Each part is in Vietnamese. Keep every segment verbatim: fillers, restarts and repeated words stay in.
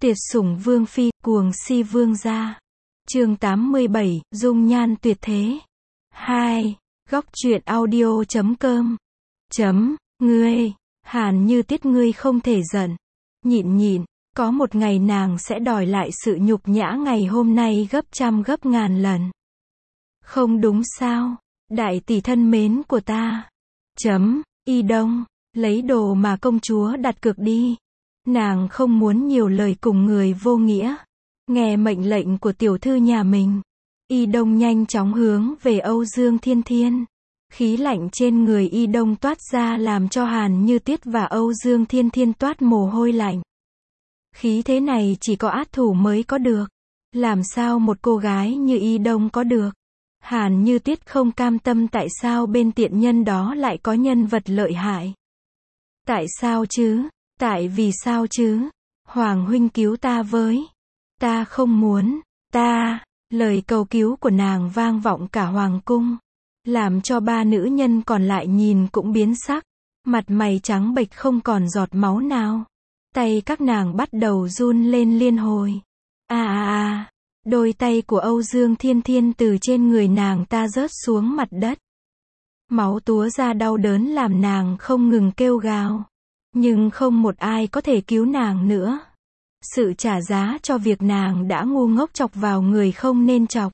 Tuyệt sủng vương phi, cuồng si vương gia. Chương tám mươi bảy, dung nhan tuyệt thế. hai. Góc truyện audio chấm com. Chấm, ngươi, Hàn Như Tiết ngươi không thể giận. Nhịn nhịn, có một ngày nàng sẽ đòi lại sự nhục nhã ngày hôm nay gấp trăm gấp ngàn lần. Không đúng sao, đại tỷ thân mến của ta. Chấm, Y Đông, lấy đồ mà công chúa đặt cược đi. Nàng không muốn nhiều lời cùng người vô nghĩa. Nghe mệnh lệnh của tiểu thư nhà mình, Y Đông nhanh chóng hướng về Âu Dương Thiên Thiên. Khí lạnh trên người Y Đông toát ra làm cho Hàn Như Tiết và Âu Dương Thiên Thiên toát mồ hôi lạnh. Khí thế này chỉ có át thủ mới có được. Làm sao một cô gái như Y Đông có được? Hàn Như Tiết không cam tâm tại sao bên tiện nhân đó lại có nhân vật lợi hại. Tại sao chứ? Tại vì sao chứ? Hoàng huynh cứu ta với. Ta không muốn. Ta. Lời cầu cứu của nàng vang vọng cả hoàng cung. Làm cho ba nữ nhân còn lại nhìn cũng biến sắc. Mặt mày trắng bệch không còn giọt máu nào. Tay các nàng bắt đầu run lên liên hồi. À à à. Đôi tay của Âu Dương Thiên Thiên từ trên người nàng ta rớt xuống mặt đất. Máu túa ra đau đớn làm nàng không ngừng kêu gào. Nhưng không một ai có thể cứu nàng nữa. Sự trả giá cho việc nàng đã ngu ngốc chọc vào người không nên chọc.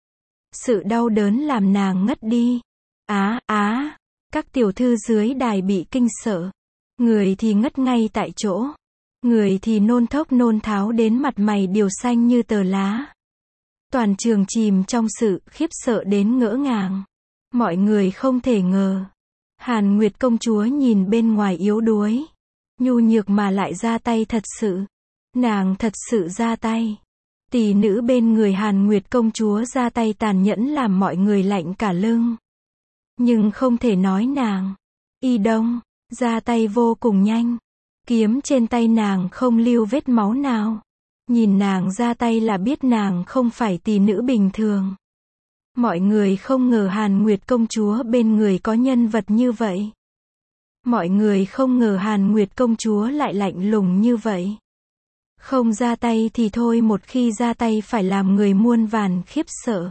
Sự đau đớn làm nàng ngất đi. Á, á, các tiểu thư dưới đài bị kinh sợ. Người thì ngất ngay tại chỗ. Người thì nôn thốc nôn tháo đến mặt mày điều xanh như tờ lá. Toàn trường chìm trong sự khiếp sợ đến ngỡ ngàng. Mọi người không thể ngờ. Hàn Nguyệt công chúa nhìn bên ngoài yếu đuối. Nhu nhược mà lại ra tay thật sự. Nàng thật sự ra tay. Tỷ nữ bên người Hàn Nguyệt công chúa ra tay tàn nhẫn làm mọi người lạnh cả lưng. Nhưng không thể nói nàng. Y Đông, ra tay vô cùng nhanh. Kiếm trên tay nàng không lưu vết máu nào. Nhìn nàng ra tay là biết nàng không phải tỷ nữ bình thường. Mọi người không ngờ Hàn Nguyệt công chúa bên người có nhân vật như vậy. Mọi người không ngờ Hàn Nguyệt công chúa lại lạnh lùng như vậy. Không ra tay thì thôi, một khi ra tay phải làm người muôn vàn khiếp sợ.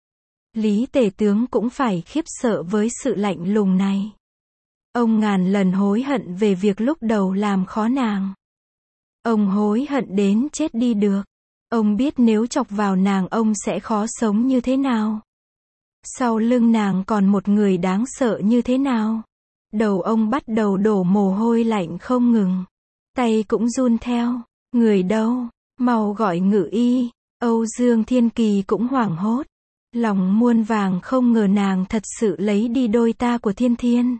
Lý tể tướng cũng phải khiếp sợ với sự lạnh lùng này. Ông ngàn lần hối hận về việc lúc đầu làm khó nàng. Ông hối hận đến chết đi được. Ông biết nếu chọc vào nàng ông sẽ khó sống như thế nào. Sau lưng nàng còn một người đáng sợ như thế nào. Đầu ông bắt đầu đổ mồ hôi lạnh không ngừng. Tay cũng run theo. Người đâu? Mau gọi ngự y. Âu Dương Thiên Kỳ cũng hoảng hốt. Lòng muôn vàng không ngờ nàng thật sự lấy đi đôi ta của Thiên Thiên.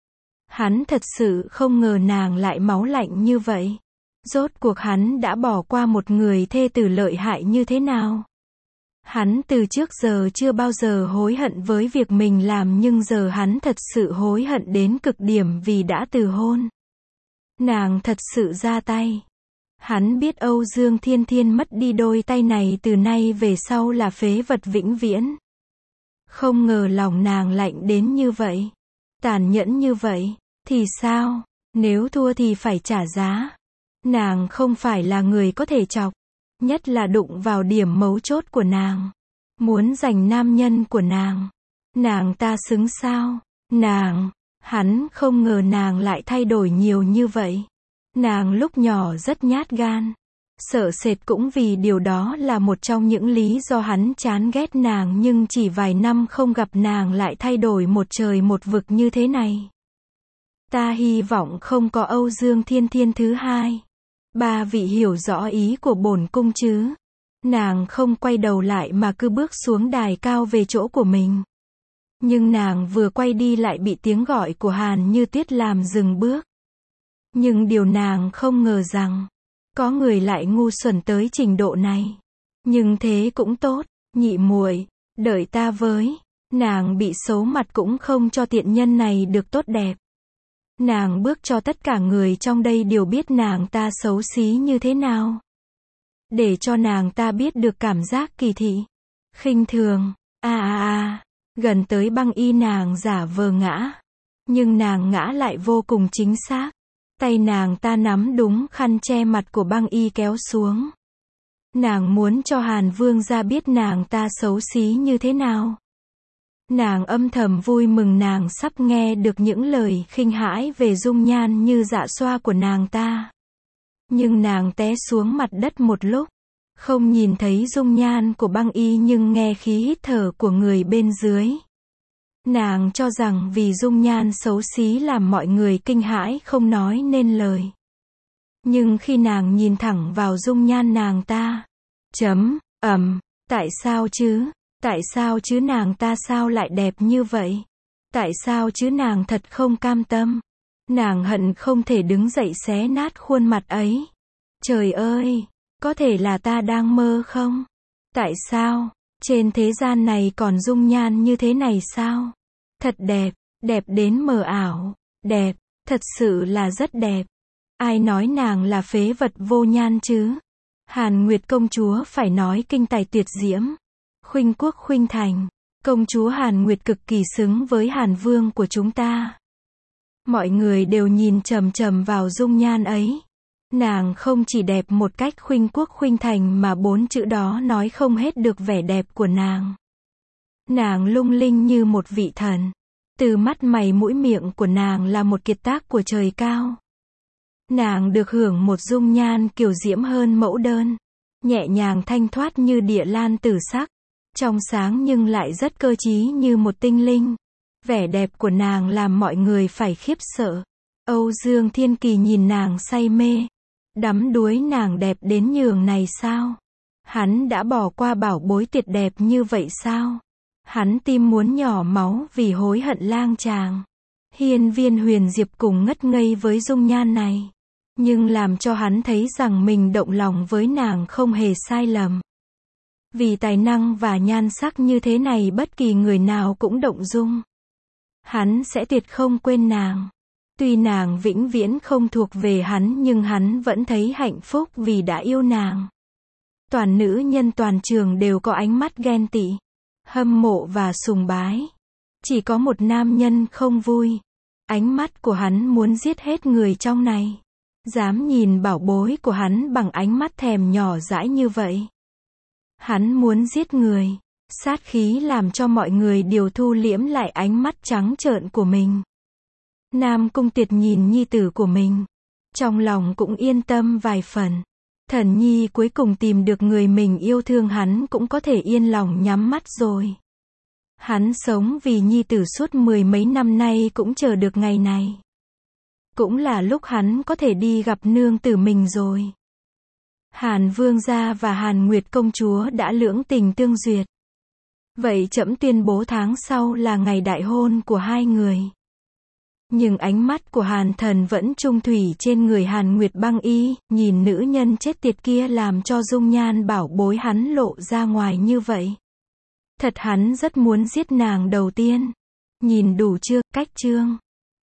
Hắn thật sự không ngờ nàng lại máu lạnh như vậy. Rốt cuộc hắn đã bỏ qua một người thê tử lợi hại như thế nào? Hắn từ trước giờ chưa bao giờ hối hận với việc mình làm, nhưng giờ hắn thật sự hối hận đến cực điểm vì đã từ hôn. Nàng thật sự ra tay. Hắn biết Âu Dương Thiên Thiên mất đi đôi tay này từ nay về sau là phế vật vĩnh viễn. Không ngờ lòng nàng lạnh đến như vậy. Tàn nhẫn như vậy. Thì sao? Nếu thua thì phải trả giá. Nàng không phải là người có thể chọc. Nhất là đụng vào điểm mấu chốt của nàng. Muốn giành nam nhân của nàng. Nàng ta xứng sao? Nàng, hắn không ngờ nàng lại thay đổi nhiều như vậy. Nàng lúc nhỏ rất nhát gan. Sợ sệt cũng vì điều đó là một trong những lý do hắn chán ghét nàng, nhưng chỉ vài năm không gặp nàng lại thay đổi một trời một vực như thế này. Ta hy vọng không có Âu Dương Thiên Thiên thứ hai. Ba vị hiểu rõ ý của bổn cung chứ? Nàng không quay đầu lại mà cứ bước xuống đài cao về chỗ của mình. Nhưng nàng vừa quay đi lại bị tiếng gọi của Hàn Như Tiết làm dừng bước. Nhưng điều nàng không ngờ rằng, có người lại ngu xuẩn tới trình độ này. Nhưng thế cũng tốt, nhị muội, đợi ta với. Nàng bị xấu mặt cũng không cho tiện nhân này được tốt đẹp. Nàng bước cho tất cả người trong đây đều biết nàng ta xấu xí như thế nào. Để cho nàng ta biết được cảm giác kỳ thị, khinh thường. À à à, gần tới băng y nàng giả vờ ngã. Nhưng nàng ngã lại vô cùng chính xác. Tay nàng ta nắm đúng khăn che mặt của băng y kéo xuống. Nàng muốn cho Hàn Vương gia biết nàng ta xấu xí như thế nào. Nàng âm thầm vui mừng nàng sắp nghe được những lời khinh hãi về dung nhan như dạ xoa của nàng ta. Nhưng nàng té xuống mặt đất một lúc, không nhìn thấy dung nhan của băng y nhưng nghe khí hít thở của người bên dưới. Nàng cho rằng vì dung nhan xấu xí làm mọi người kinh hãi không nói nên lời. Nhưng khi nàng nhìn thẳng vào dung nhan nàng ta, chấm, ầm, tại sao chứ? Tại sao chứ nàng ta sao lại đẹp như vậy? Tại sao chứ nàng thật không cam tâm? Nàng hận không thể đứng dậy xé nát khuôn mặt ấy. Trời ơi, có thể là ta đang mơ không? Tại sao? Trên thế gian này còn dung nhan như thế này sao? Thật đẹp, đẹp đến mờ ảo, đẹp, thật sự là rất đẹp. Ai nói nàng là phế vật vô nhan chứ? Hàn Nguyệt công chúa phải nói kinh tài tuyệt diễm. Khuynh quốc khuynh thành, công chúa Hàn Nguyệt cực kỳ xứng với Hàn Vương của chúng ta. Mọi người đều nhìn chằm chằm vào dung nhan ấy. Nàng không chỉ đẹp một cách khuynh quốc khuynh thành mà bốn chữ đó nói không hết được vẻ đẹp của nàng. Nàng lung linh như một vị thần. Từ mắt mày mũi miệng của nàng là một kiệt tác của trời cao. Nàng được hưởng một dung nhan kiều diễm hơn mẫu đơn. Nhẹ nhàng thanh thoát như địa lan tử sắc. Trong sáng nhưng lại rất cơ trí như một tinh linh. Vẻ đẹp của nàng làm mọi người phải khiếp sợ. Âu Dương Thiên Kỳ nhìn nàng say mê. Đắm đuối nàng đẹp đến nhường này sao? Hắn đã bỏ qua bảo bối tuyệt đẹp như vậy sao? Hắn tim muốn nhỏ máu vì hối hận lang chàng. Hiên Viên Huyền Diệp cùng ngất ngây với dung nhan này. Nhưng làm cho hắn thấy rằng mình động lòng với nàng không hề sai lầm. Vì tài năng và nhan sắc như thế này bất kỳ người nào cũng động dung. Hắn sẽ tuyệt không quên nàng. Tuy nàng vĩnh viễn không thuộc về hắn nhưng hắn vẫn thấy hạnh phúc vì đã yêu nàng. Toàn nữ nhân toàn trường đều có ánh mắt ghen tị, hâm mộ và sùng bái. Chỉ có một nam nhân không vui. Ánh mắt của hắn muốn giết hết người trong này. Dám nhìn bảo bối của hắn bằng ánh mắt thèm nhỏ dãi như vậy. Hắn muốn giết người. Sát khí làm cho mọi người đều thu liễm lại ánh mắt trắng trợn của mình. Nam Cung Tuyệt nhìn nhi tử của mình. Trong lòng cũng yên tâm vài phần. Thần nhi cuối cùng tìm được người mình yêu thương hắn cũng có thể yên lòng nhắm mắt rồi. Hắn sống vì nhi tử suốt mười mấy năm nay cũng chờ được ngày này. Cũng là lúc hắn có thể đi gặp nương tử mình rồi. Hàn Vương gia và Hàn Nguyệt công chúa đã lưỡng tình tương duyệt. Vậy trẫm tuyên bố tháng sau là ngày đại hôn của hai người. Nhưng ánh mắt của Hàn Thần vẫn trung thủy trên người Hàn Nguyệt băng y, nhìn nữ nhân chết tiệt kia làm cho dung nhan bảo bối hắn lộ ra ngoài như vậy. Thật hắn rất muốn giết nàng đầu tiên. Nhìn đủ chưa, cách chương.